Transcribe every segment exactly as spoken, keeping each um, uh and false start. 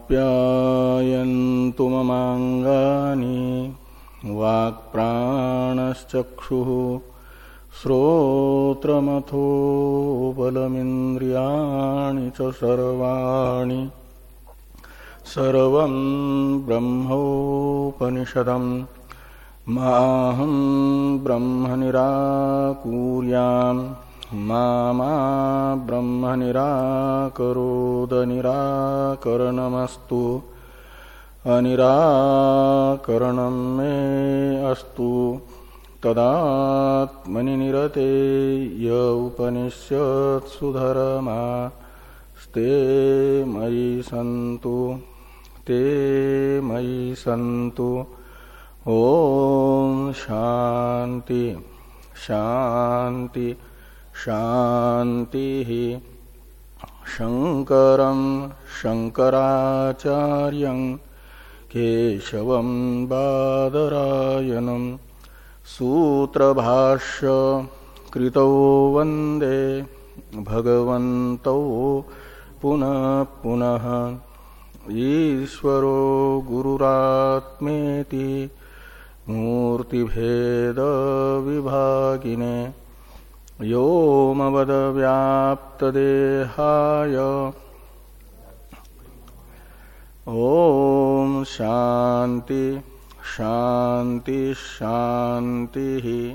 आप्यायन्तु ममाङ्गानि वाक्प्राणश्चक्षुः श्रोत्रमथो बलमिन्द्रियाणि च सर्वाणि सर्वं ब्रह्मोपनिषदम् माहं ब्रह्म निराकुर्याम् मा मा ब्रह्म निराकरोद निराकरणमस्तु अनिराकरणं मे अस्तु तदात्मनि निरते य उपनिषत्सु धर्मास्ते मयि सन्तु ते मयि सन्तु। ओम शांति शांति शांति। शंकरं शंकराचार्यं केशवं बादरायणं सूत्रभाष्य कृतौ वन्दे भगवन्तौ पुनः पुनः। ईश्वरो गुरुरात्मेति मूर्तिभेद विभागिने व्योमवद व्याप्तदेहाय ओम शांति शांति शांति।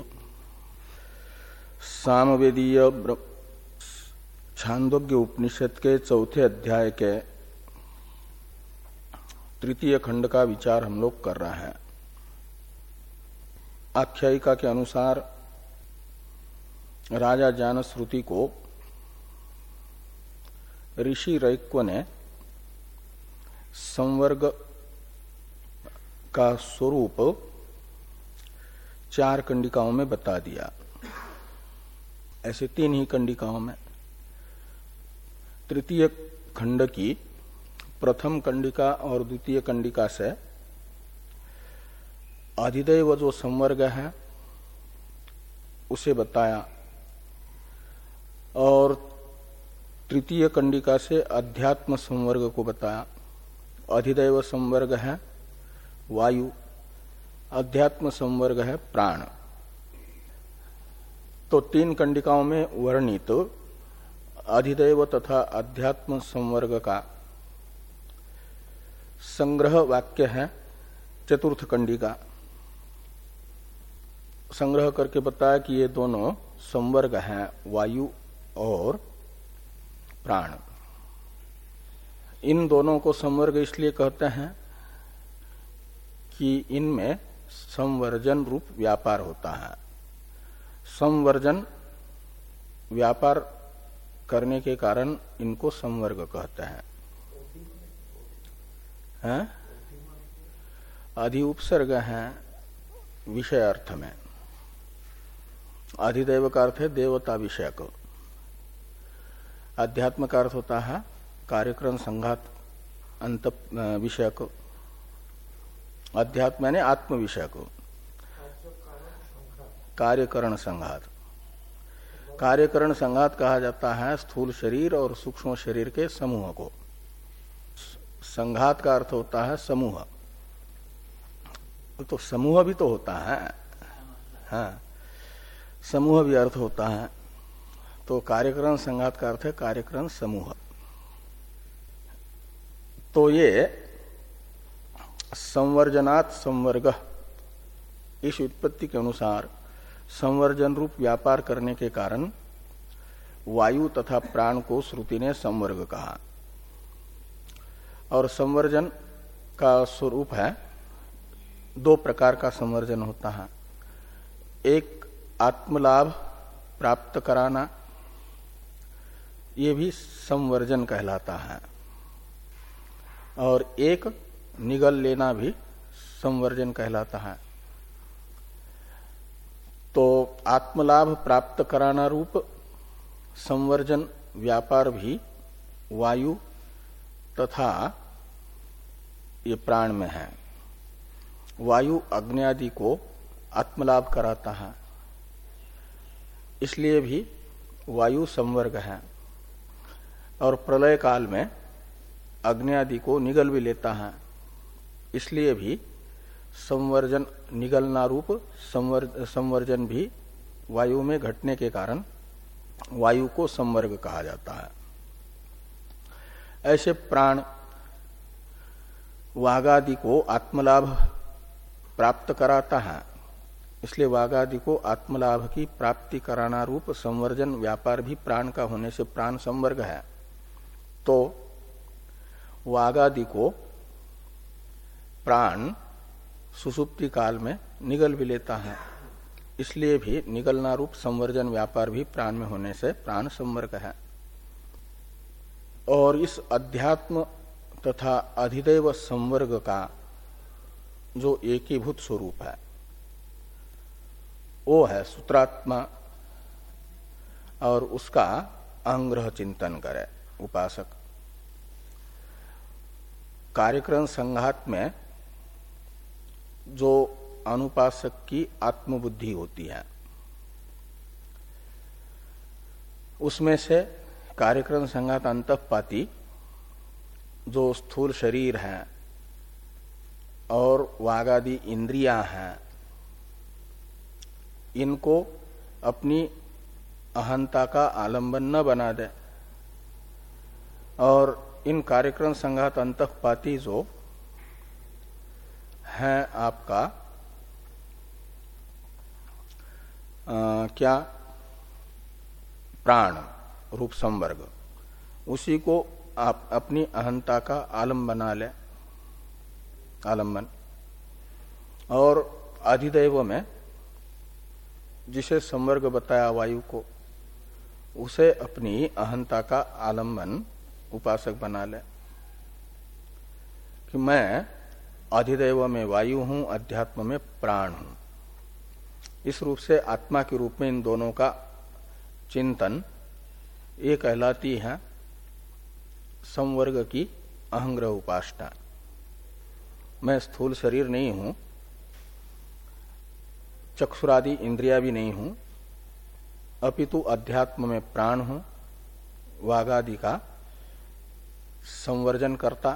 सामवेदीय छांदोग्य उपनिषद के चौथे अध्याय के तृतीय खंड का विचार हम लोग कर रहे हैं। आख्यायिका के अनुसार राजा जानश्रुति को ऋषि रैक्व ने संवर्ग का स्वरूप चार कंडिकाओं में बता दिया। ऐसे तीन ही कंडिकाओं में तृतीय खंड की प्रथम कंडिका और द्वितीय कंडिका से अधिदैव जो संवर्ग है उसे बताया और तृतीय कंडिका से अध्यात्म संवर्ग को बताया। अधिदैव संवर्ग है वायु, अध्यात्म संवर्ग है प्राण। तो तीन कंडिकाओं में वर्णित तो अधिदैव तथा अध्यात्म संवर्ग का संग्रह वाक्य है चतुर्थ कंडिका। संग्रह करके बताया कि ये दोनों संवर्ग हैं वायु और प्राण। इन दोनों को संवर्ग इसलिए कहते हैं कि इनमें संवर्जन रूप व्यापार होता है। संवर्जन व्यापार करने के कारण इनको संवर्ग कहते हैं। हैं? अधि उपसर्ग है विषय अर्थ में। अधिदैव का अर्थ है देवता विषयक। अध्यात्म का अर्थ होता है कार्यक्रम संघात अंत विषयक। अध्यात्म यानी आत्म विषयक। कार्यकरण संघात। कार्यकरण संघात कहा जाता है स्थूल शरीर और सूक्ष्म शरीर के समूह को। संघात का अर्थ होता है समूह। तो समूह भी तो होता है, हाँ, समूह भी अर्थ होता है। तो कार्यकरण संघात का अर्थ है कार्यकरण समूह। तो ये संवर्जनात् संवर्ग, इस उत्पत्ति के अनुसार संवर्जन रूप व्यापार करने के कारण वायु तथा प्राण को श्रुति ने संवर्ग कहा। और संवर्जन का स्वरूप है, दो प्रकार का संवर्जन होता है। एक आत्मलाभ प्राप्त कराना, ये भी संवर्जन कहलाता है। और एक निगल लेना भी संवर्जन कहलाता है। तो आत्मलाभ प्राप्त कराना रूप संवर्जन व्यापार भी वायु तथा ये प्राण में है। वायु अग्नि आदि को आत्मलाभ कराता है, इसलिए भी वायु संवर्ग है। और प्रलय काल में अग्नि आदि को निगल भी लेता है, इसलिए भी संवर्जन निगलना रूप संवर, संवर्जन भी वायु में घटने के कारण वायु को संवर्ग कहा जाता है। ऐसे प्राण वागादि को आत्मलाभ प्राप्त कराता है, इसलिए वागादि को आत्मलाभ की प्राप्ति कराना रूप संवर्जन व्यापार भी प्राण का होने से प्राण संवर्ग है। तो वागादि को प्राण सुसुप्ति काल में निगल भी लेता है, इसलिए भी निगलना रूप संवर्जन व्यापार भी प्राण में होने से प्राण संवर्ग है। और इस अध्यात्म तथा अधिदैव संवर्ग का जो एकीभूत स्वरूप है वो है सूत्रात्मा, और उसका अंग्रह चिंतन करे उपासक। कार्यक्रम संघात में जो अनुपासक की आत्मबुद्धि होती है उसमें से कार्यक्रम संघात अंतःपाती जो स्थूल शरीर है और वागादि इंद्रियां हैं, इनको अपनी अहंता का आलंबन न बना दे, और इन कार्यक्रम संघात अंतःपाती जो है आपका आ, क्या प्राण रूप संवर्ग, उसी को आप अपनी अहंता का आलम बना ले, आलम्बन। और अधिदैव में जिसे संवर्ग बताया वायु को, उसे अपनी अहंता का आलम्बन उपासक बना ले कि मैं अधिदैव में वायु हूं, अध्यात्म में प्राण हूं। इस रूप से आत्मा के रूप में इन दोनों का चिंतन ये कहलाती है संवर्ग की अहंग्रह उपासना। मैं स्थूल शरीर नहीं हूं, चक्षुरादि इंद्रिया भी नहीं हूं, अपितु अध्यात्म में प्राण हूं, वागादि का संवर्जन करता,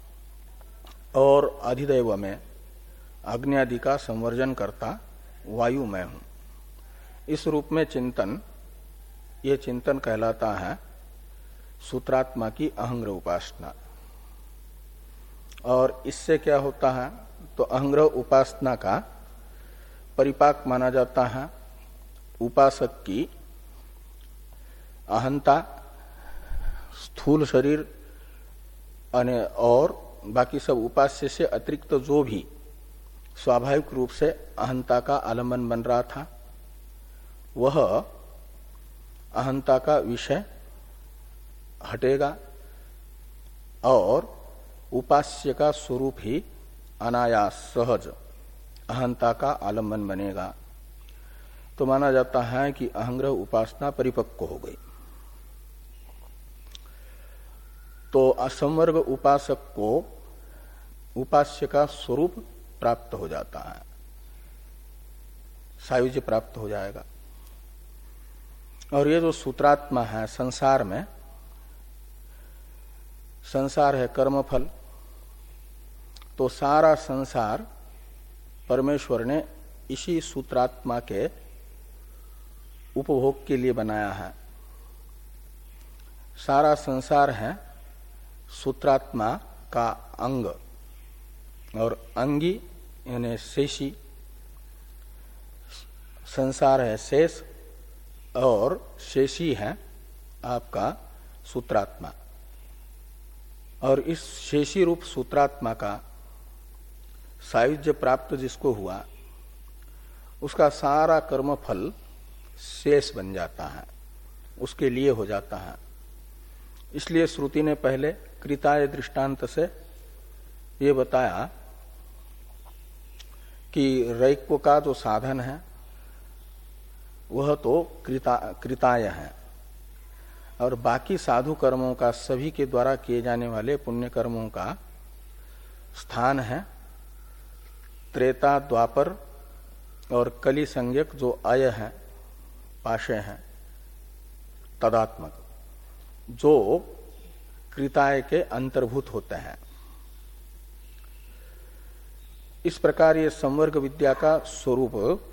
और अधिदैव में अग्नि आदि का संवर्जन करता वायु में हूं। इस रूप में चिंतन, ये चिंतन कहलाता है सूत्रात्मा की अहंग्रह उपासना। और इससे क्या होता है, तो अहंग्रह उपासना का परिपाक माना जाता है उपासक की अहंता, स्थूल शरीर और बाकी सब उपास्य से अतिरिक्त जो भी स्वाभाविक रूप से अहंता का आलम्बन बन रहा था, वह अहंता का विषय हटेगा और उपास्य का स्वरूप ही अनायास सहज अहंता का आलम्बन बनेगा। तो माना जाता है कि अहंग्रह उपासना परिपक्व हो गई। तो असंवर्ग उपासक को उपास्य का स्वरूप प्राप्त हो जाता है, सायुज्य प्राप्त हो जाएगा। और ये जो सूत्रात्मा है, संसार में संसार है कर्मफल, तो सारा संसार परमेश्वर ने इसी सूत्रात्मा के उपभोग के लिए बनाया है। सारा संसार है सूत्रात्मा का अंग, और अंगी यानी शेषी, संसार है शेष और शेषी है आपका सूत्रात्मा। और इस शेषी रूप सूत्रात्मा का सायुज्य प्राप्त जिसको हुआ, उसका सारा कर्मफल शेष बन जाता है, उसके लिए हो जाता है। इसलिए श्रुति ने पहले कृताय दृष्टांत से ये बताया कि रैक्व का जो साधन है वह तो कृता कृताय है, और बाकी साधु कर्मों का, सभी के द्वारा किए जाने वाले पुण्य कर्मों का स्थान है त्रेता, द्वापर और कली संज्ञक जो अय है, पाशय है तदात्मक, जो कृताय के अंतर्भूत होते हैं। इस प्रकार ये संवर्ग विद्या का स्वरूप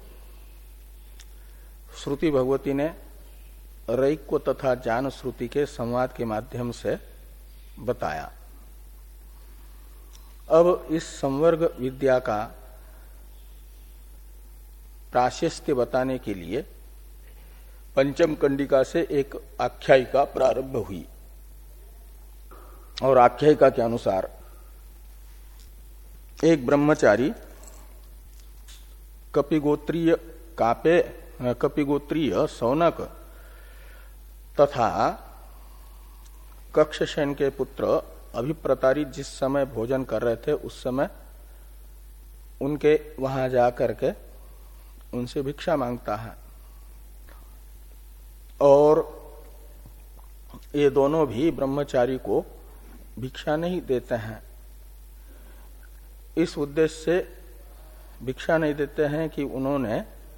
श्रुति भगवती ने रैक्व तथा ज्ञान श्रुति के संवाद के माध्यम से बताया। अब इस संवर्ग विद्या का प्राशस्त्य बताने के लिए पंचम कंडिका से एक आख्यायिका प्रारंभ हुई और आख्यायिका के अनुसार एक ब्रह्मचारी कपिगोत्रीय कापे कपिगोत्रीय सौनक तथा कक्षसेन के पुत्र अभिप्रतारी जिस समय भोजन कर रहे थे उस समय उनके वहां जाकर के उनसे भिक्षा मांगता है और ये दोनों भी ब्रह्मचारी को भिक्षा नहीं देते हैं। इस उद्देश्य से भिक्षा नहीं देते हैं कि उन्होंने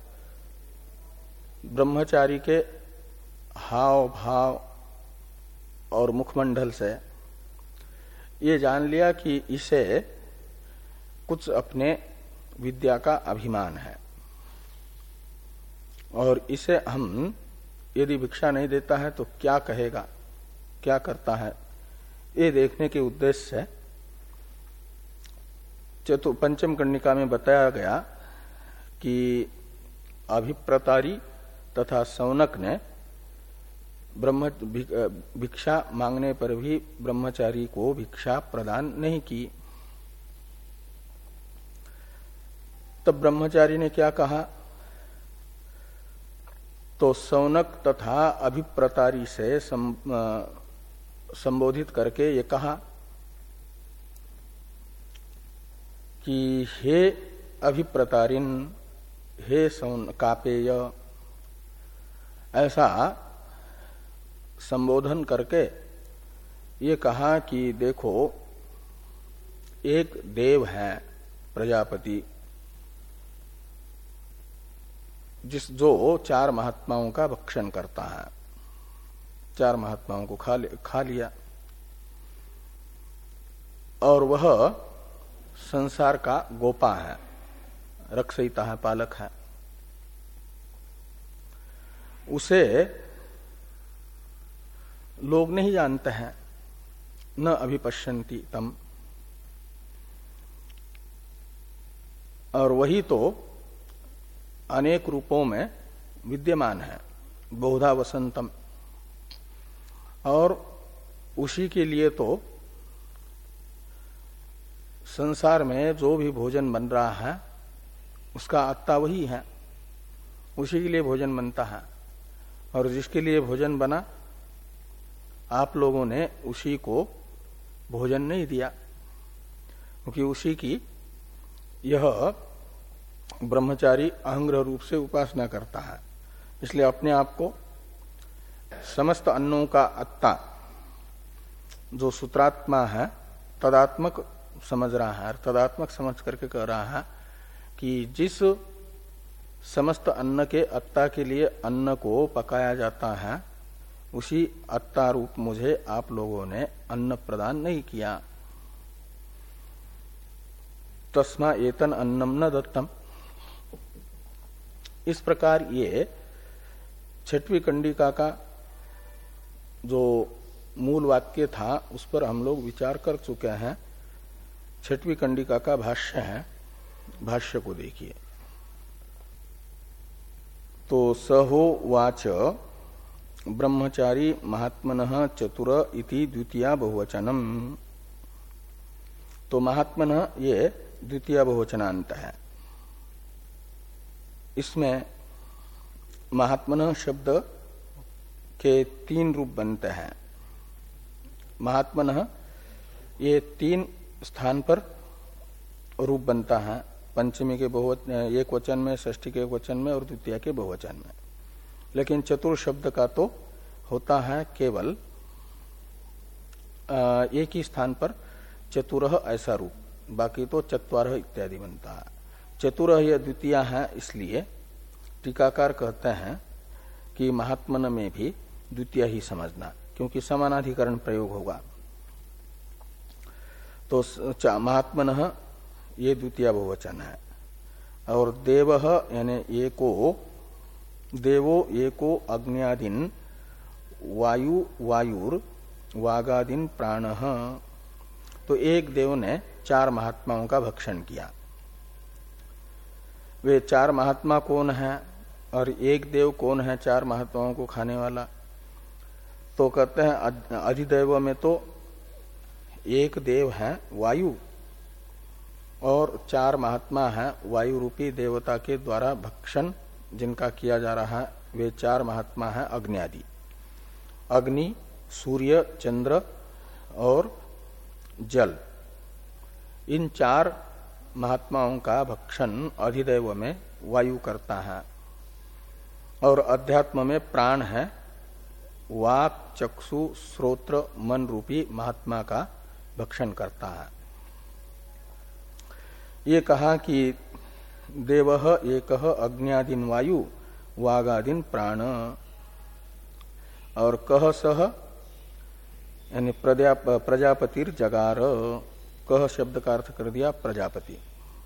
ब्रह्मचारी के हाव भाव और मुखमंडल से ये जान लिया कि इसे कुछ अपने विद्या का अभिमान है और इसे हम यदि भिक्षा नहीं देता है तो क्या कहेगा, क्या करता है, ये देखने के उद्देश्य से चतु पंचम कंडिका में बताया गया कि अभिप्रतारी तथा सौनक ने ब्रह्म भिक्षा मांगने पर भी ब्रह्मचारी को भिक्षा प्रदान नहीं की। तब ब्रह्मचारी ने क्या कहा, तो सौनक तथा अभिप्रतारी से संबोधित करके ये कहा कि हे अभिप्रतारिन, हे सौन कापेय, ऐसा संबोधन करके ये कहा कि देखो एक देव है प्रजापति जिस जो चार महात्माओं का भक्षण करता है, चार महात्माओं को खा, खा लिया और वह संसार का गोपा है, रक्षयिता है, पालक है। उसे लोग नहीं जानते हैं, न अभिपश्यन्ति तम, और वही तो अनेक रूपों में विद्यमान है, बहुधा वसंतम, और उसी के लिए तो संसार में जो भी भोजन बन रहा है उसका आत्ता वही है, उसी के लिए भोजन बनता है। और जिसके लिए भोजन बना आप लोगों ने उसी को भोजन नहीं दिया, क्योंकि उसी की यह ब्रह्मचारी अहंग्रह रूप से उपासना करता है। इसलिए अपने आप को समस्त अन्नों का अत्ता जो सूत्रात्मा है तदात्मक समझ रहा है, और तदात्मक समझ करके कह रहा है कि जिस समस्त अन्न के अत्ता के लिए अन्न को पकाया जाता है उसी अत्ता रूप मुझे आप लोगों ने अन्न प्रदान नहीं किया। तस्मा एतन अन्नम न दत्तम। इस प्रकार ये छठवीं कंडिका का जो मूल वाक्य था उस पर हम लोग विचार कर चुके हैं। छठवीं कंडिका का भाष्य है, भाष्य को देखिए। तो सहो वाच ब्रह्मचारी महात्मनः चतुर इति द्वितीया बहुवचनम। तो महात्मनः ये द्वितीय बहुवचनांत है। इसमें महात्मनः शब्द के तीन रूप बनते हैं। महात्मनः ये तीन स्थान पर रूप बनता है, पंचमी के बहुवचन एक वचन में, षष्ठी के एक वचन में और द्वितीय के बहुवचन में। लेकिन चतुर शब्द का तो होता है केवल एक ही स्थान पर चतुरः ऐसा रूप, बाकी तो चत्वारः इत्यादि बनता है। चतुरः यह द्वितीय है, इसलिए टीकाकार कहते हैं कि महात्मन में भी द्वितीय ही समझना, क्योंकि समानाधिकरण प्रयोग होगा। तो महात्मनः ये द्वितीय बहुवचन है। और देवः यानी एको, देवो एको अग्न्यादिन वायु वायुर वागादिन प्राणः, तो एक देव ने चार महात्माओं का भक्षण किया। वे चार महात्मा कौन है और एक देव कौन है चार महात्माओं को खाने वाला? तो कहते हैं अधिदैव में तो एक देव है वायु और चार महात्मा है वायु रूपी देवता के द्वारा भक्षण जिनका किया जा रहा है, वे चार महात्मा है अग्नि आदि। अग्नि, सूर्य, चंद्र और जल, इन चार महात्माओं का भक्षण अधिदैव में वायु करता है। और अध्यात्म में प्राण है वाक, चक्षु, श्रोत्र, मन रूपी महात्मा का भक्षण करता है। ये कहा कि देवः एकः अग्न्यादिन वायु वागादिन प्राण, और कह सह यानी प्रजापतिर जगार, कह शब्द का अर्थ कर दिया प्रजापति,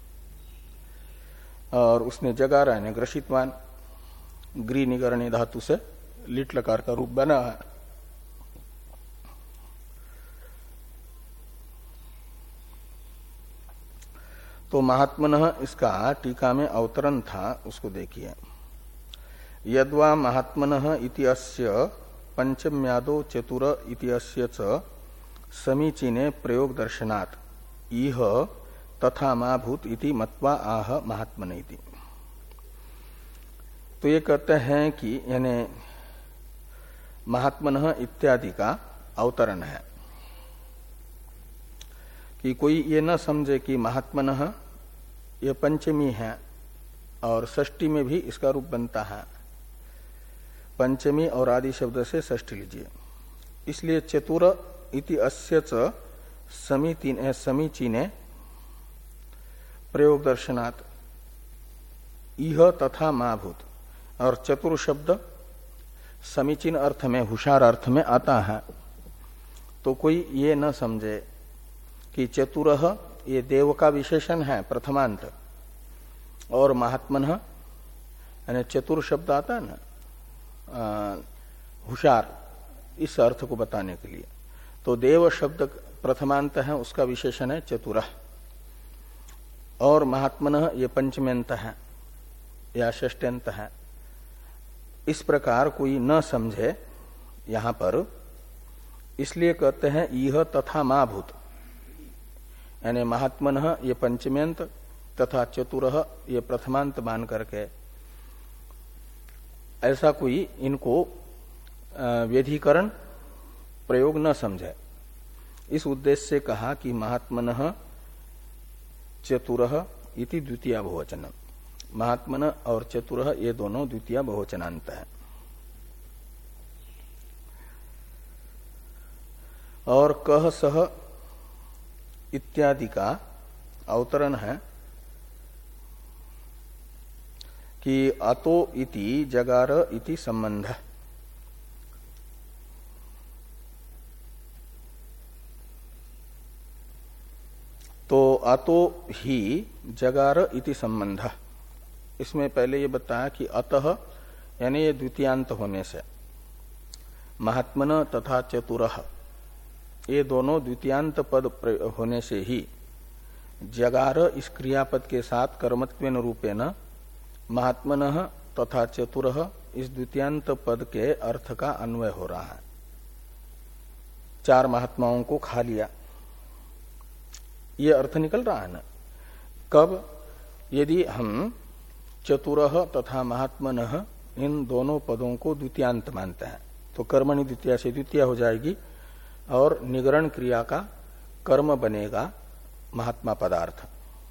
और उसने जगारा यानी ग्रसितवान, ग्री निगरणी धातु से लिट लकार का रूप बना है। तो महात्मनः इसका टीका में अवतरण था, उसको देखिए। यद्वा महात्मनः इति अस्य पंचम्यादो चतुर इति अस्य च समीचीने प्रयोग दर्शनात् इह तथा माभूत इति मत्वा आह महात्मन इति। तो ये कहते हैं कि यानी महात्मनः इत्यादि का अवतरण है कि कोई ये न समझे कि महात्मनः ये पंचमी है और षष्ठी में भी इसका रूप बनता है। पंचमी और आदि शब्द से षष्ठी लीजिए। इसलिए चतुर इति अस्य च समीचीने समीचीने प्रयोग दर्शनात् इह तथा माभूत, और चतुर शब्द समीचीन अर्थ में, हुशार अर्थ में आता है। तो कोई ये न समझे कि चतुरः ये देव का विशेषण है प्रथमांत, और महात्मनः यानी चतुर शब्द आता है ना हुशार, इस अर्थ को बताने के लिए। तो देव शब्द प्रथमांत है, उसका विशेषण है चतुरः, और महात्मनः ये पंचम्यंत है या षष्ट्यंत है। इस प्रकार कोई न समझे यहां पर, इसलिए कहते हैं इह तथा माभूत, यानी महात्मनः ये पंचम्यंत तथा चतुरः ये प्रथमांत मान करके ऐसा कोई इनको व्यधिकरण प्रयोग न समझे। इस उद्देश्य से कहा कि महात्मनः चतुरः इति द्वितीय बहुवचन, महात्मनः और चतुरः ये दोनों द्वितीय बहुवचनांत है। और कह सह इत्यादि का अवतरण है कि अतो इति जगार इति संबंध। तो अतो ही जगार इति संबंध, इसमें पहले ये बताया कि अतः यानी ये द्वितीयांत होने से, महात्मन तथा चतुरः ये दोनों द्वितीयांत पद होने से ही जगार इस क्रियापद के साथ कर्मत्वेन रूपेण महात्मनः तथा चतुरः इस द्वितीयांत पद के अर्थ का अन्वय हो रहा है। चार महात्माओं को खा लिया, ये अर्थ निकल रहा है ना। कब? यदि हम चतुरः तथा महात्मनः इन दोनों पदों को द्वितीयांत मानते हैं तो कर्मणि द्वितीया से द्वितीया हो जाएगी और निगरण क्रिया का कर्म बनेगा महात्मा पदार्थ।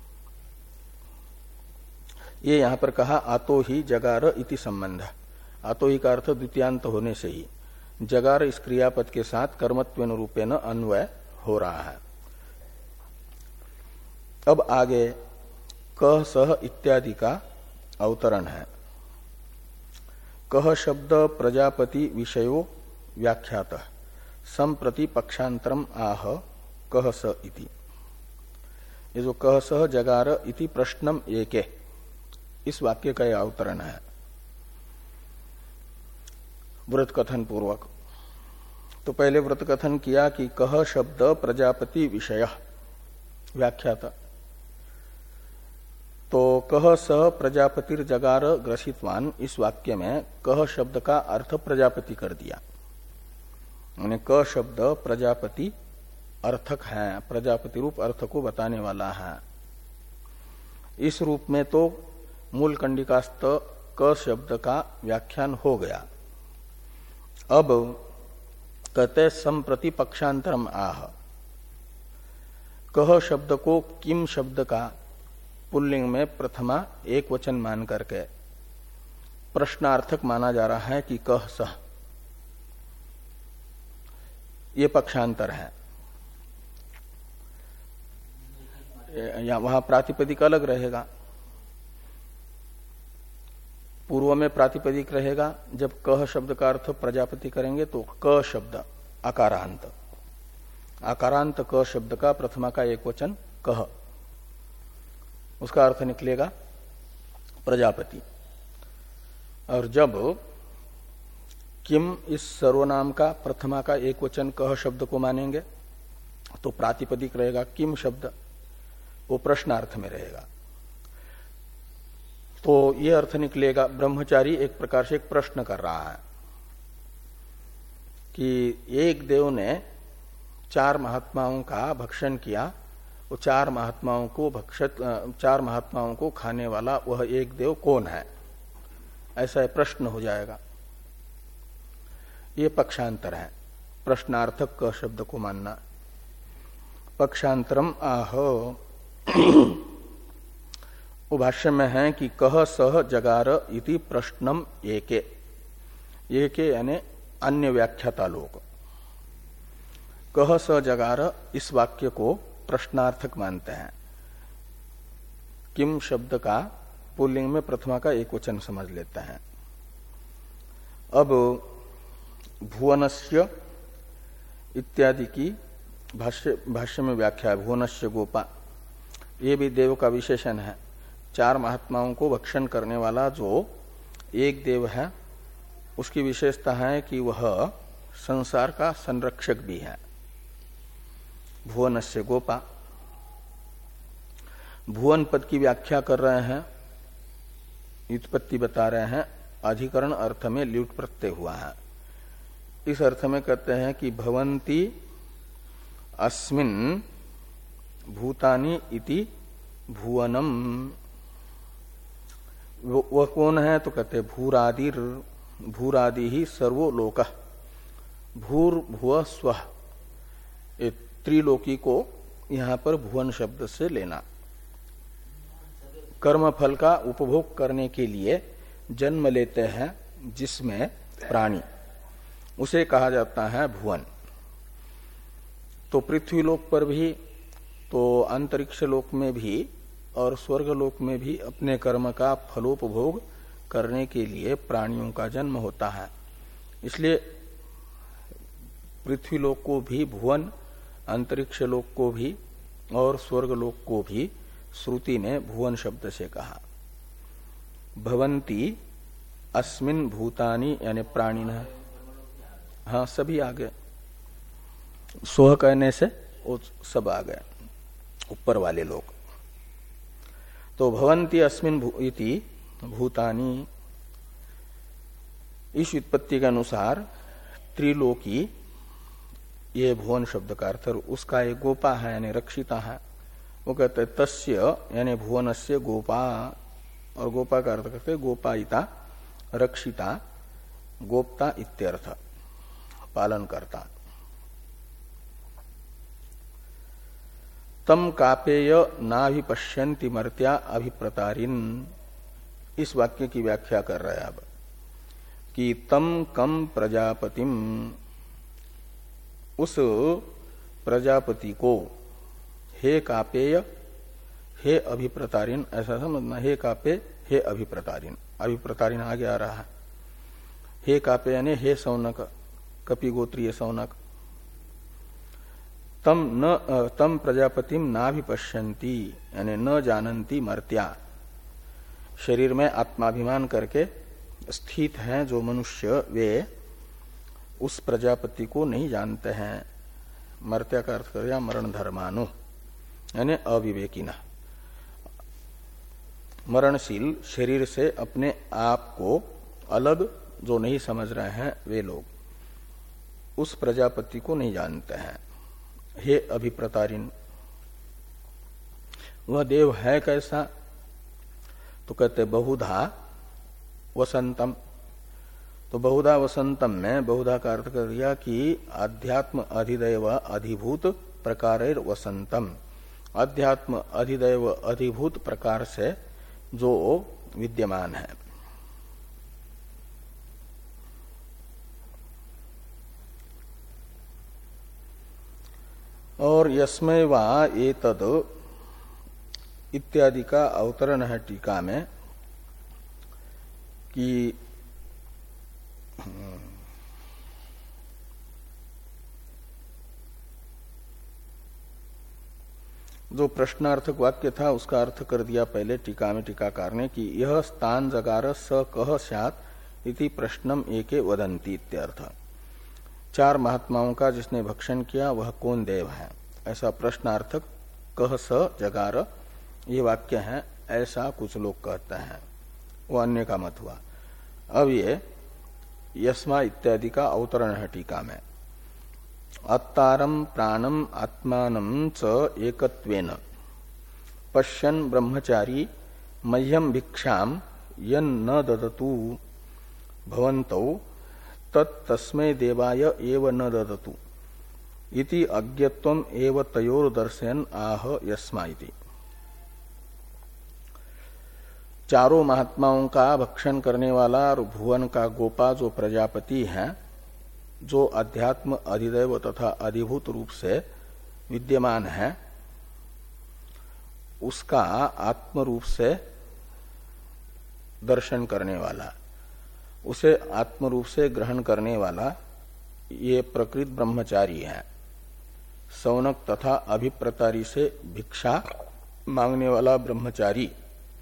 ये यहां पर कहा आतो ही जगार इति संबंध। आतो ही का अर्थ द्वितीयांत होने से ही जगार इस क्रियापद के साथ कर्मत्वेन रूपेण अन्वय हो रहा है। अब आगे कह सह इत्यादि का अवतरण है। कह शब्द प्रजापति विषयो व्याख्यातः संप्रति पक्षांतरम आह कह स इति। ये जो कह सह जगार इति प्रश्नम एके, इस वाक्य का यह अवतरण है व्रत कथन पूर्वक। तो पहले व्रत कथन किया कि कह शब्द प्रजापति विषय व्याख्याता। तो कह सह प्रजापतिर जगार ग्रसितवान, इस वाक्य में कह शब्द का अर्थ प्रजापति कर दिया। यानी क शब्द प्रजापति अर्थक है, प्रजापति रूप अर्थ को बताने वाला है। इस रूप में तो मूल कंडिकास्त क शब्द का व्याख्यान हो गया। अब कहते संप्रति पक्षांतरम आह, कह शब्द को किम शब्द का पुल्लिंग में प्रथमा एक वचन मान करके प्रश्नार्थक माना जा रहा है कि कह सह, ये पक्षांतर है। या वहां प्रातिपदिक अलग रहेगा। पूर्व में प्रातिपदिक रहेगा, जब कह शब्द का अर्थ प्रजापति करेंगे तो क शब्द आकारांत, आकारांत क शब्द का प्रथमा का एक वचन कह, उसका अर्थ निकलेगा प्रजापति। और जब किम इस सर्वनाम का प्रथमा का एक वचन कह शब्द को मानेंगे तो प्रातिपदिक रहेगा किम शब्द, वो प्रश्नार्थ में रहेगा। तो ये अर्थ निकलेगा, ब्रह्मचारी एक प्रकार से एक प्रश्न कर रहा है कि एक देव ने चार महात्माओं का भक्षण किया, वो चार महात्माओं को भक्षत चार महात्माओं को खाने वाला वह एक देव कौन है, ऐसा प्रश्न हो जाएगा। ये पक्षांतर है, प्रश्नार्थक क शब्द को मानना। पक्षांतरम आह, वो भाष्य में है कि कह सह जगार इति प्रश्नम एके, एके यानी अन्य व्याख्याता लोग कह सह जगार इस वाक्य को प्रश्नार्थक मानते हैं। किम शब्द का पुल्लिंग में प्रथमा का एक वचन समझ लेते हैं। अब भुवनस्य इत्यादि की भाष्य भाष्य में व्याख्या है। भुवनस्य गोपा, ये भी देव का विशेषण है। चार महात्माओं को भक्षण करने वाला जो एक देव है, उसकी विशेषता है कि वह संसार का संरक्षक भी है। भुवनस्य गोपा, भुवन पद की व्याख्या कर रहे हैं, व्युत्पत्ति बता रहे हैं, अधिकरण अर्थ में ल्युट प्रत्यय हुआ है। इस अर्थ में कहते हैं कि भवन्ति अस्मिन् भूतानि इति भुवनम, वह कौन है तो कहते भूरादिर, भूरादि ही सर्वो लोक, भूर भुव स्व, त्रिलोकी को यहां पर भुवन शब्द से लेना। कर्म फल का उपभोग करने के लिए जन्म लेते हैं जिसमें प्राणी, उसे कहा जाता है भुवन। तो पृथ्वी लोक पर भी, तो अंतरिक्ष लोक में भी और स्वर्ग लोक में भी अपने कर्म का फलोपभोग करने के लिए प्राणियों का जन्म होता है। इसलिए पृथ्वी लोक को भी भुवन, अंतरिक्ष लोक को भी और स्वर्ग लोक को भी श्रुति ने भुवन शब्द से कहा। भवंती अस्मिन भूतानि यानी प्राणिन, हाँ सभी आ गए, सोह कहने से वो सब आ गए, ऊपर वाले लोग। तो भवंती अस्मिन भू, इति भूतानि, इस उत्पत्ति के अनुसार त्रिलोकी ये भुवन शब्द का अर्थ, उसका एक गोपा है यानी रक्षिता है। वो कहते हैं तस्य यानी भुवनस्य गोपा, और गोपा का अर्थ करते गोपायिता, रक्षिता, गोप्ता इत्यर्थ, पालन करता। तम कापेय नाभिपश्यन्ति मर्त्या अभिप्रतारिन, इस वाक्य की व्याख्या कर रहे हैं अब कि तम कम प्रजापतिम, उस प्रजापति को, हे कापेय हे अभिप्रतारिन, ऐसा समझना, हे कापे हे अभिप्रतारिन, अभिप्रतारिन आगे आ रहा है। हे कापे यानी हे सौनक, कपि गोत्रीय सौनक। तम न तम प्रजापतिम ना भी पश्यंती यानी न जानंती मर्त्या। शरीर में आत्माभिमान करके स्थित हैं जो मनुष्य, वे उस प्रजापति को नहीं जानते हैं। मर्त्या का अर्थ कर दिया मरण धर्मानु यानी अविवेकिना। मरणशील शरीर से अपने आप को अलग जो नहीं समझ रहे हैं वे लोग उस प्रजापति को नहीं जानते हैं। हे अभिप्रतारिन, वह देव है कैसा? तो कहते बहुधा वसंतम। तो बहुधा वसंतम में बहुधा का अर्थ कर दिया कि अध्यात्म अधिदैव अधिभूत प्रकार वसंतम। अध्यात्म अधिदैव अधिभूत प्रकार से जो विद्यमान है। और यस्मै वा एतद इत्यादि का अवतरण है टीका में कि जो प्रश्नार्थक वाक्य था उसका अर्थ कर दिया पहले टीका में टीकाकार ने कि यह स्थान जगार स कह स्यात् इति प्रश्नम एके वदन्ति इत्यर्थ। चार महात्माओं का जिसने भक्षण किया वह कौन देव है, ऐसा प्रश्नार्थक कह स जगार ये वाक्य है, ऐसा कुछ लोग कहते हैं, वो अन्य का मत हुआ। अब ये यस्मा इत्यादि का अवतरण है टीका में। अत्तारम प्राणम आत्मानं च एकत्वेन पश्यन् ब्रह्मचारी मह्यम भिक्षाम यन न ददतु भवन्तौ तत्तस्मै देवाय एव न ददतु इति अज्ञत्वम एव तयोर दर्शयन् आह यस्मा इति। चारों महात्माओं का भक्षण करने वाला और भुवन का गोपा जो प्रजापति है, जो अध्यात्म अधिदैव तथा अधिभूत रूप से विद्यमान है, उसका आत्म रूप से दर्शन करने वाला, उसे आत्म रूप से ग्रहण करने वाला ये प्रकृत ब्रह्मचारी है। सौनक तथा अभिप्रतारी से भिक्षा मांगने वाला ब्रह्मचारी,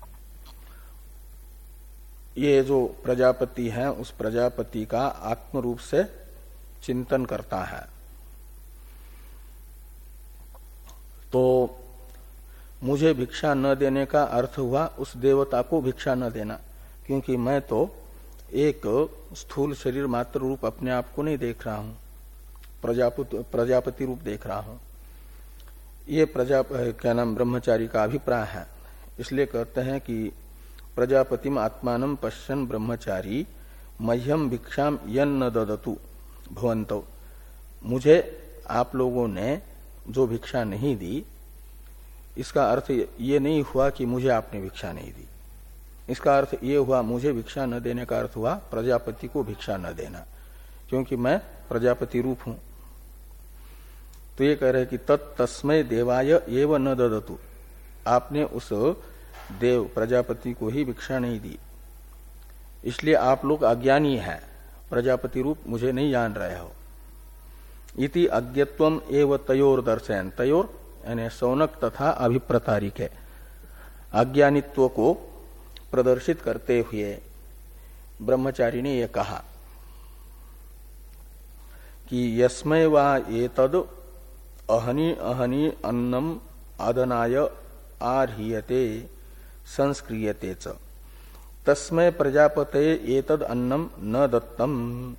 ये जो प्रजापति है उस प्रजापति का आत्म रूप से चिंतन करता है। तो मुझे भिक्षा न देने का अर्थ हुआ उस देवता को भिक्षा न देना, क्योंकि मैं तो एक स्थूल शरीर मात्र रूप अपने आप को नहीं देख रहा हूं, प्रजापति प्रजापति रूप देख रहा हूं। ये प्रजा क्या नाम ब्रह्मचारी का अभिप्राय है। इसलिए कहते हैं कि प्रजापतिम आत्मानं पश्यन् ब्रह्मचारी मह्यम भिक्षाम यन न ददतु भवन्तौ। मुझे आप लोगों ने जो भिक्षा नहीं दी, इसका अर्थ ये नहीं हुआ कि मुझे आपने भिक्षा नहीं दी। इसका अर्थ ये हुआ, मुझे भिक्षा न देने का अर्थ हुआ प्रजापति को भिक्षा न देना, क्योंकि मैं प्रजापति रूप हूं। तो ये कह रहे कि तत्तस्मै देवाय एव न ददतु, आपने उस देव प्रजापति को ही भिक्षा नहीं दी, इसलिए आप लोग अज्ञानी हैं, प्रजापति रूप मुझे नहीं जान रहे हो। इति अज्ञत्वम एव तयोर दर्शयन, तयोर यानी सौनक तथा अभिप्रतारी के अज्ञानित्व को प्रदर्शित करते हुए ब्रह्मचारी ने यह कहा कि यस्मै वा एतद अहनि अहनि अन्नम आदनाय आर्हीयते संस्क्रियते च तस्मै प्रजापते एतद अन्नम न दत्तम।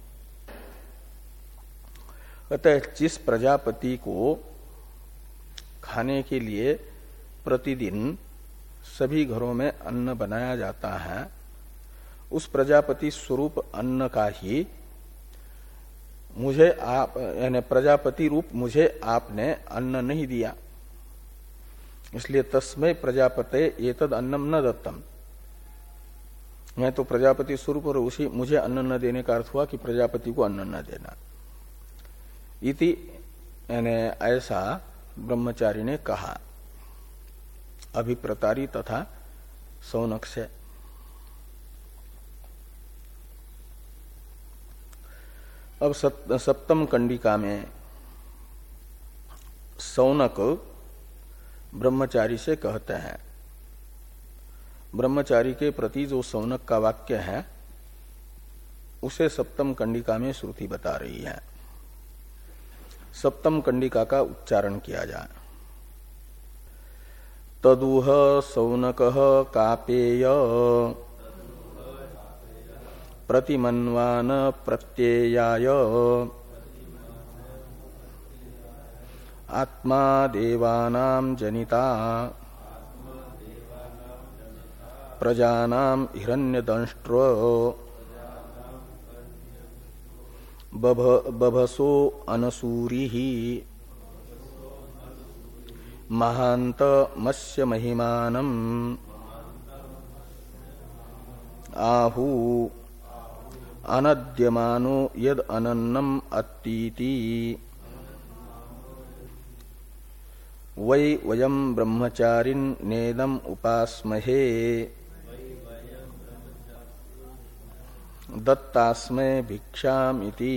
अतः जिस प्रजापति को खाने के लिए प्रतिदिन सभी घरों में अन्न बनाया जाता है, उस प्रजापति स्वरूप अन्न का ही मुझे आप यानी प्रजापति रूप मुझे आपने अन्न नहीं दिया, इसलिए तस्मै प्रजापते एतद अन्नम न दत्तम। मैं तो प्रजापति स्वरूप और उसी मुझे अन्न न देने का अर्थ हुआ कि प्रजापति को अन्न न देना। इति यानी ऐसा ब्रह्मचारी ने कहा अभिप्रतारी तथा सौनक से। अब सप्तम कंडिका में सौनक ब्रह्मचारी से कहते हैं। ब्रह्मचारी के प्रति जो सौनक का वाक्य है उसे सप्तम कंडिका में श्रुति बता रही है। सप्तम कंडिका का उच्चारण किया जाए। तदुह सौनकः कापेय प्रतिमन्वान प्रत्ययाय आत्मा देवानां जनिता प्रजानां हिरण्यदंष्ट्र बभ बभसो अनसूरिः महांत मत्स्य महिमानम् आहु अनद्यमानो यद अनन्नम अत्तीति वै वयं ब्रह्मचारिन् नेदम उपास्महे दत्तास्मै भिक्षामिति।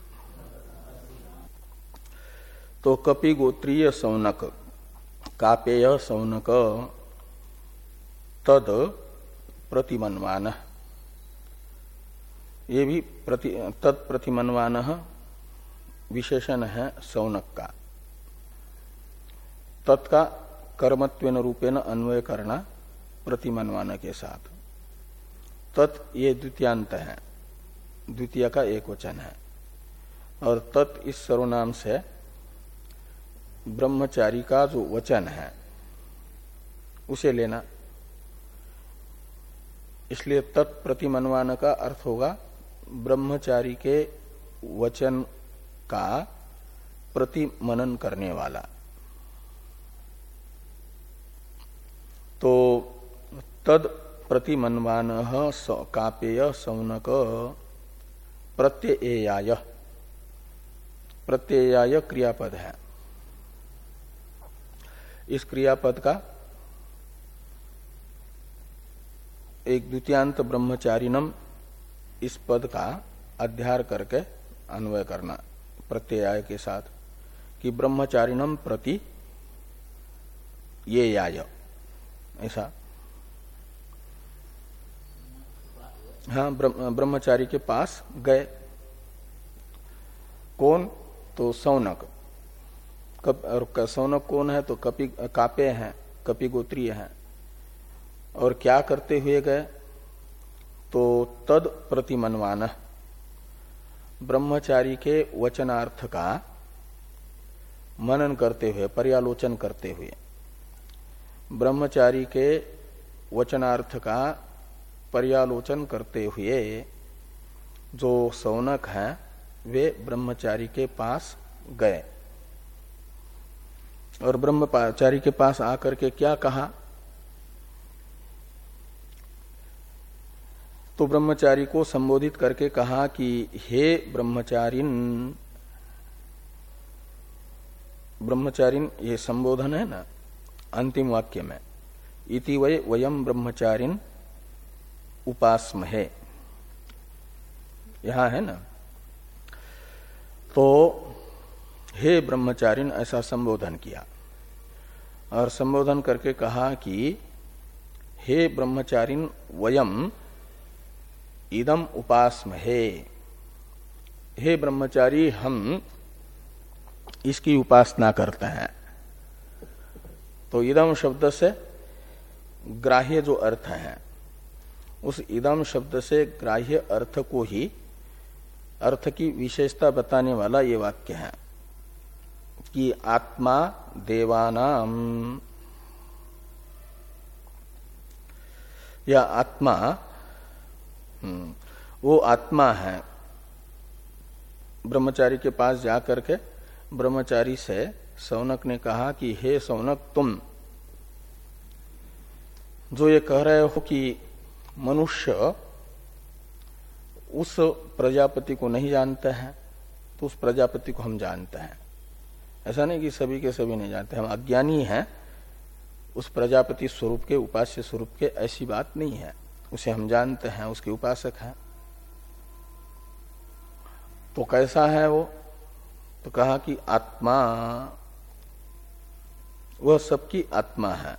तो कपि गोत्रीय सौनक कापेय सौनक तद प्रतिमन्वान, ये भी प्रति तत्प्रतिमन्वान विशेषण है सौनक का। तत्का कर्मत्वेन रूपेण अन्वय करना प्रतिमन्वान के साथ। तत् ये द्वितीयांत है, द्वितीय का एक वचन है, और तत् इस सर्वनाम से ब्रह्मचारी का जो वचन है उसे लेना। इसलिए तत्प्रतिमन्वान का अर्थ होगा ब्रह्मचारी के वचन का प्रतिमनन करने वाला। तो तद प्रतिमन्वान कापेय सौनक प्रत्ययाय, प्रत्ययाय क्रियापद है। इस क्रियापद का एक द्वितीयांत ब्रह्मचारिणम इस पद का अध्यार करके अन्वय करना प्रत्ययाय के साथ कि ब्रह्मचारिणम प्रति ये याय, ऐसा। हाँ, ब्रह्मचारी के पास गए कौन? तो सौनक। कप, और सौनक कौन है? तो कपि कापे हैं, कपि गोत्रीय हैं। और क्या करते हुए गए? तो तद प्रतिमन्वान, ब्रह्मचारी के वचनार्थ का मनन करते हुए, पर्यालोचन करते हुए। ब्रह्मचारी के वचनार्थ का पर्यालोचन करते हुए जो सौनक हैं वे ब्रह्मचारी के पास गए। और ब्रह्मचारी के पास आकर के क्या कहा? तो ब्रह्मचारी को संबोधित करके कहा कि हे ब्रह्मचारिन, ब्रह्मचारिन ये संबोधन है ना अंतिम वाक्य में, इति वै वयम ब्रह्मचारिन उपास्महे, यहां है ना। तो हे ब्रह्मचारिन ऐसा संबोधन किया और संबोधन करके कहा कि हे ब्रह्मचारिन वयम इदम उपास्महे, हे ब्रह्मचारी हम इसकी उपासना करते हैं। तो इदम शब्द से ग्राह्य जो अर्थ है, उस इदम शब्द से ग्राह्य अर्थ को ही, अर्थ की विशेषता बताने वाला ये वाक्य है कि आत्मा देवानाम, या आत्मा वो आत्मा है। ब्रह्मचारी के पास जाकर के ब्रह्मचारी से सौनक ने कहा कि हे सौनक, तुम जो ये कह रहे हो कि मनुष्य उस प्रजापति को नहीं जानते हैं, तो उस प्रजापति को हम जानते हैं। ऐसा नहीं कि सभी के सभी नहीं जानते, हम अज्ञानी हैं उस प्रजापति स्वरूप के, उपास्य स्वरूप के, ऐसी बात नहीं है। उसे हम जानते हैं, उसके उपासक हैं। तो कैसा है वो? तो कहा कि आत्मा वह सबकी आत्मा है,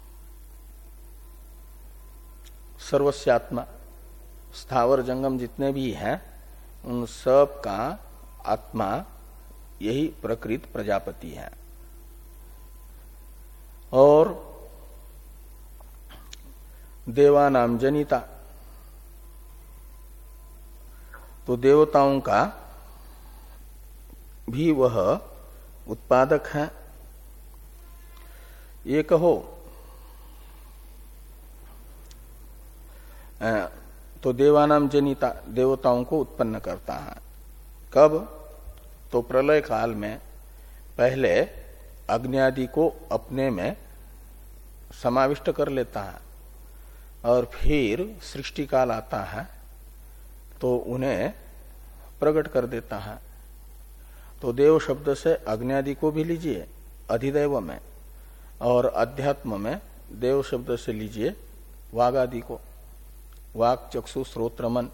सर्वस्यात्मा। स्थावर जंगम जितने भी हैं उन सब का आत्मा यही प्रकृत प्रजापति है। और देवानाम जनिता, तो देवताओं का भी वह उत्पादक है। ये कहो तो देवानाम जनिता, देवताओं को उत्पन्न करता है। कब? तो प्रलय काल में पहले अग्नि आदि को अपने में समाविष्ट कर लेता है और फिर सृष्टि काल आता है तो उन्हें प्रकट कर देता है। तो देव शब्द से अग्नि आदि को भी लीजिए अधिदैव में, और अध्यात्म में देव शब्द से लीजिए वाग आदि को, वाक चक्षु श्रोत्र मन।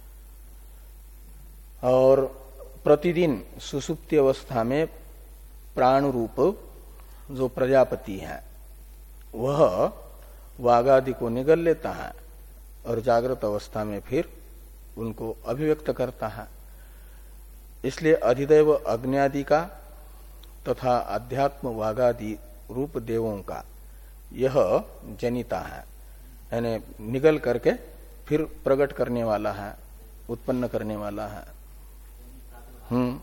और प्रतिदिन सुसुप्ति अवस्था में प्राण रूप जो प्रजापति है वह वाग आदि को निगल लेता है और जागृत अवस्था में फिर उनको अभिव्यक्त करता है। इसलिए अधिदैव अग्नि आदि का तथा अध्यात्म वागादि रूप देवों का यह जनिता है, यानी निगल करके फिर प्रकट करने वाला है, उत्पन्न करने वाला है। हम्म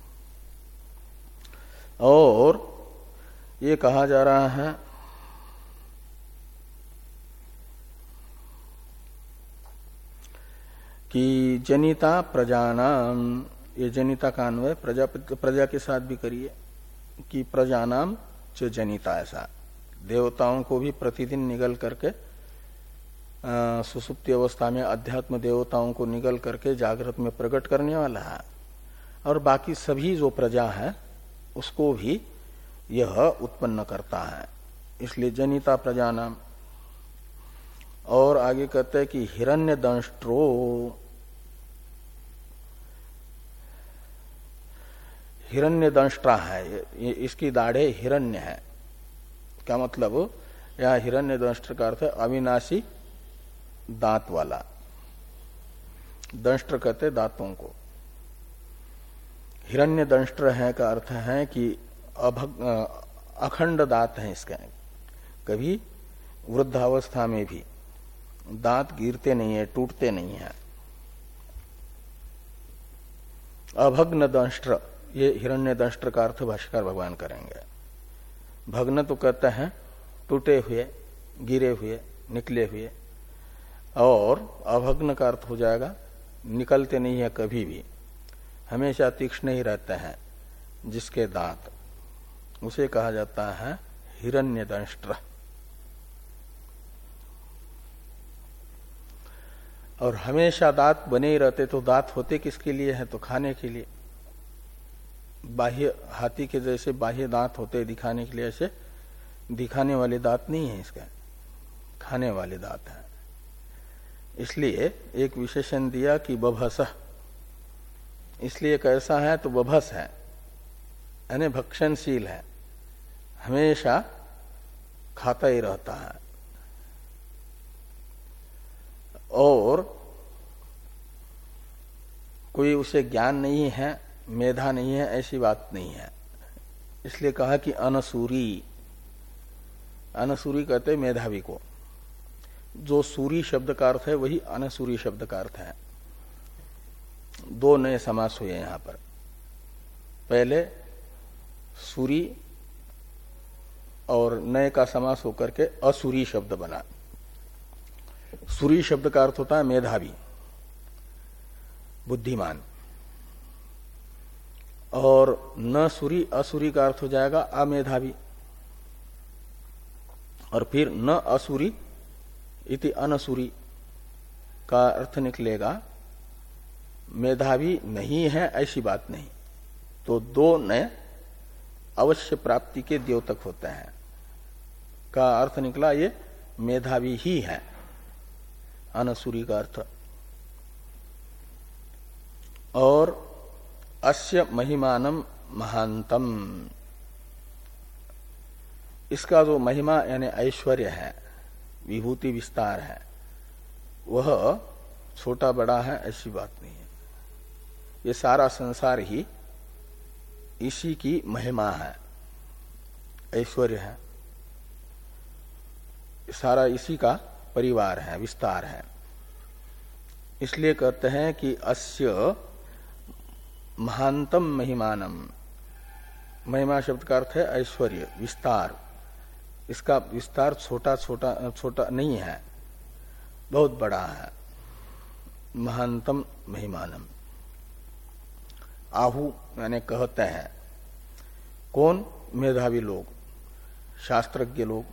और ये कहा जा रहा है कि जनिता प्रजानाम, ये जनिता का अन्वय प्रजा प्रजा के साथ भी करिए कि प्रजानाम च जनिता, ऐसा देवताओं को भी प्रतिदिन निगल करके सुसुप्ति अवस्था में अध्यात्म देवताओं को निगल करके जागृत में प्रकट करने वाला है, और बाकी सभी जो प्रजा है उसको भी यह उत्पन्न करता है। इसलिए जनिता प्रजानाम। और आगे कहते हैं कि हिरण्य दंष्ट्रो, हिरण्य दंष्ट्रा है, ये इसकी दाढ़े हिरण्य है। क्या मतलब? यह हिरण्य दंष्ट्र का अर्थ है अविनाशी दांत वाला। दंष्ट्र कहते दांतों को। हिरण्य दंष्ट्र है का अर्थ है कि अभग अखंड दांत है इसके, कभी वृद्धावस्था में भी दांत गिरते नहीं है, टूटते नहीं है। अभग्न दंष्ट्र, ये हिरण्य दंष्ट्र का अर्थ भाष्यकार भगवान करेंगे। भग्न तो कहते हैं टूटे हुए, गिरे हुए, निकले हुए, और अभग्न का अर्थ हो जाएगा निकलते नहीं है कभी भी, हमेशा तीक्ष्ण ही रहते हैं जिसके दांत, उसे कहा जाता है हिरण्य दंष्ट्र। और हमेशा दांत बने ही रहते, तो दांत होते किसके लिए है? तो खाने के लिए। बाह्य हाथी के जैसे बाह्य दांत होते दिखाने के लिए, ऐसे दिखाने वाले दांत नहीं है इसका, खाने वाले दांत है। इसलिए एक विशेषण दिया कि बभस, इसलिए कैसा है? तो बभस है, यानी भक्षणशील है, हमेशा खाता ही रहता है। और कोई उसे ज्ञान नहीं है, मेधा नहीं है, ऐसी बात नहीं है। इसलिए कहा कि अनसूरी, अनसूरी कहते मेधावी को। जो सूरी शब्द का अर्थ है वही अनसूरी शब्द का अर्थ है। दो नए समास हुए यहां पर। पहले सूरी और नए का समास होकर के असुरी शब्द बना। सूरी शब्द का अर्थ होता है मेधावी, बुद्धिमान, और न सूरी असुरी का अर्थ हो जाएगा अमेधावी, और फिर न असुरी इति अनसुरी का अर्थ निकलेगा मेधावी नहीं है ऐसी बात नहीं। तो दो नए अवश्य प्राप्ति के द्योतक होते हैं का अर्थ निकला ये मेधावी ही है, अनसुरी का अर्थ। और अस्य महिमानम महांतम, इसका जो महिमा यानी ऐश्वर्य है, विभूति विस्तार है, वह छोटा बड़ा है ऐसी बात नहीं है। ये सारा संसार ही इसी की महिमा है, ऐश्वर्य है, सारा इसी का परिवार है, विस्तार है। इसलिए कहते हैं कि अस्य महांतम महिमानम, महिमा शब्द का अर्थ है ऐश्वर्य, विस्तार। इसका विस्तार छोटा छोटा छोटा नहीं है, बहुत बड़ा है। महांतम महिमानम, आहु यानी कहते हैं कौन? मेधावी लोग, शास्त्रज्ञ लोग।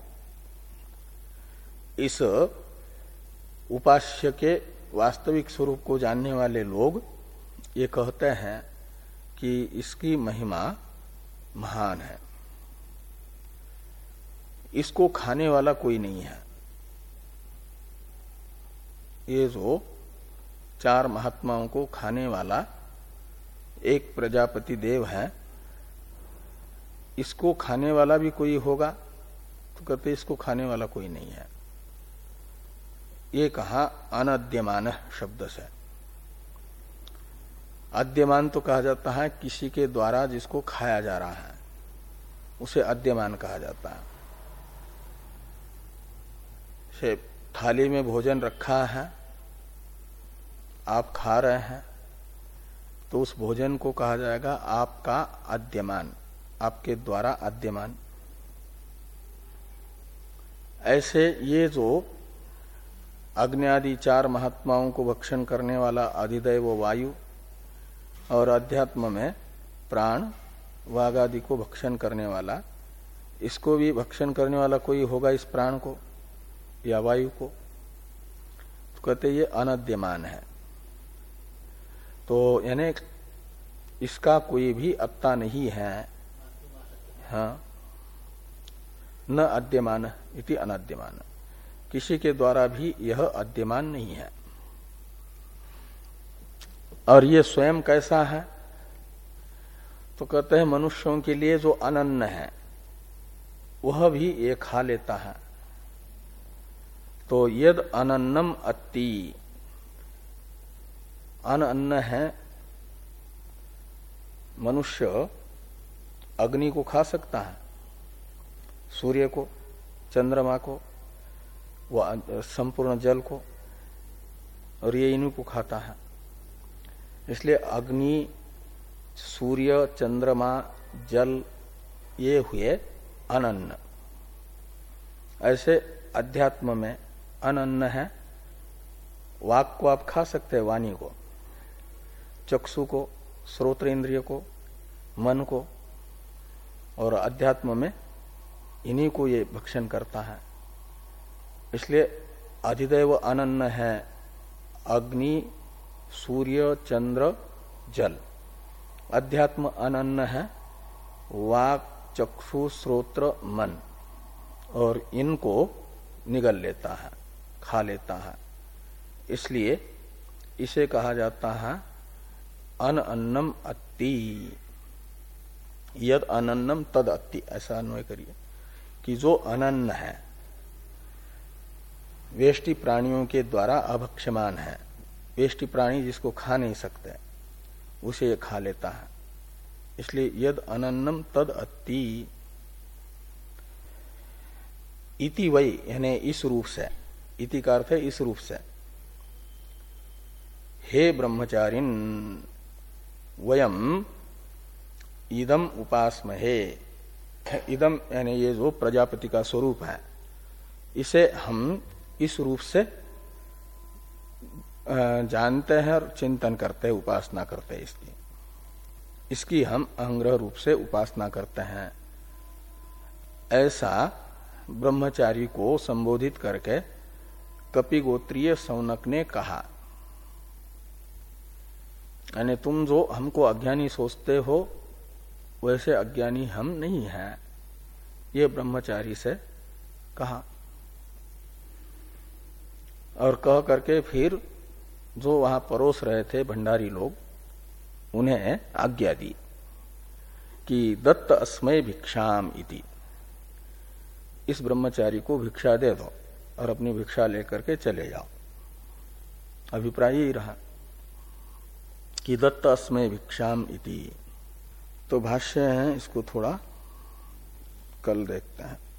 इस उपास्य के वास्तविक स्वरूप को जानने वाले लोग ये कहते हैं कि इसकी महिमा महान है, इसको खाने वाला कोई नहीं है। ये जो चार महात्माओं को खाने वाला एक प्रजापति देव है, इसको खाने वाला भी कोई होगा? तो कहते इसको खाने वाला कोई नहीं है। ये कहा अनद्यमान शब्द से। अद्यमान तो कहा जाता है किसी के द्वारा जिसको खाया जा रहा है, उसे अद्यमान कहा जाता है। से थाली में भोजन रखा है, आप खा रहे हैं, तो उस भोजन को कहा जाएगा आपका अद्यमान, आपके द्वारा अद्यमान। ऐसे ये जो अग्नि आदि चार महात्माओं को भक्षण करने वाला अधिदैव वायु और अध्यात्म में प्राण वाग आदि को भक्षण करने वाला, इसको भी भक्षण करने वाला कोई होगा, इस प्राण को या वायु को? तो कहते ये अनद्यमान है। तो यानी इसका कोई भी अत्ता नहीं है। हाँ, न अद्यमान इति अनद्यमान, किसी के द्वारा भी यह अद्यमान नहीं है। और ये स्वयं कैसा है? तो कहते हैं मनुष्यों के लिए जो अनन्न है वह भी ये खा लेता है। तो यद अनन्नम अत्ति, अनन्न है, मनुष्य अग्नि को खा सकता है, सूर्य को, चंद्रमा को, वह संपूर्ण जल को, और ये इन्हीं को खाता है। इसलिए अग्नि, सूर्य, चंद्रमा, जल ये हुए अनन्न। ऐसे अध्यात्म में अनन्न है। वाक को आप खा सकते हैं, वाणी को, चक्षु को, श्रोत्र इंद्रिय को, मन को, और अध्यात्म में इन्हीं को ये भक्षण करता है। इसलिए अधिदैव अनन्न है अग्नि, सूर्य, चंद्र, जल। अध्यात्म अनन्न है वाक, चक्षु, श्रोत्र, मन, और इनको निगल लेता है, खा लेता है। इसलिए इसे कहा जाता है अन अन्नम अत्ति। यद अनन्नम तद अत्ति, ऐसा अन्वय करिए कि जो अनन्न है, वेष्टि प्राणियों के द्वारा अभक्ष्यमान है, वेष्टि प्राणी जिसको खा नहीं सकते उसे ये खा लेता है। इसलिए यद अनन्नम तद अत्ति इति वै, यानी इस रूप से, इति का अर्थ है इस रूप से, हे ब्रह्मचारिन वयम इदम उपासमहे। इदम यानी ये जो प्रजापति का स्वरूप है, इसे हम इस रूप से जानते हैं और चिंतन करते हैं, उपासना करते हैं। इसकी इसकी हम अहंग्रह रूप से उपासना करते हैं। ऐसा ब्रह्मचारी को संबोधित करके कपिगोत्रीय सौनक ने कहा। यानी तुम जो हमको अज्ञानी सोचते हो वैसे अज्ञानी हम नहीं हैं, ये ब्रह्मचारी से कहा। और कह करके फिर जो वहां परोस रहे थे भंडारी लोग, उन्हें आज्ञा दी कि दत्त अस्मय भिक्षाम इति, इस ब्रह्मचारी को भिक्षा दे दो और अपनी भिक्षा लेकर के चले जाओ। अभिप्राय यही रहा कि दत्त अस्मै भिक्षाम इति। तो भाष्य है, इसको थोड़ा कल देखते हैं।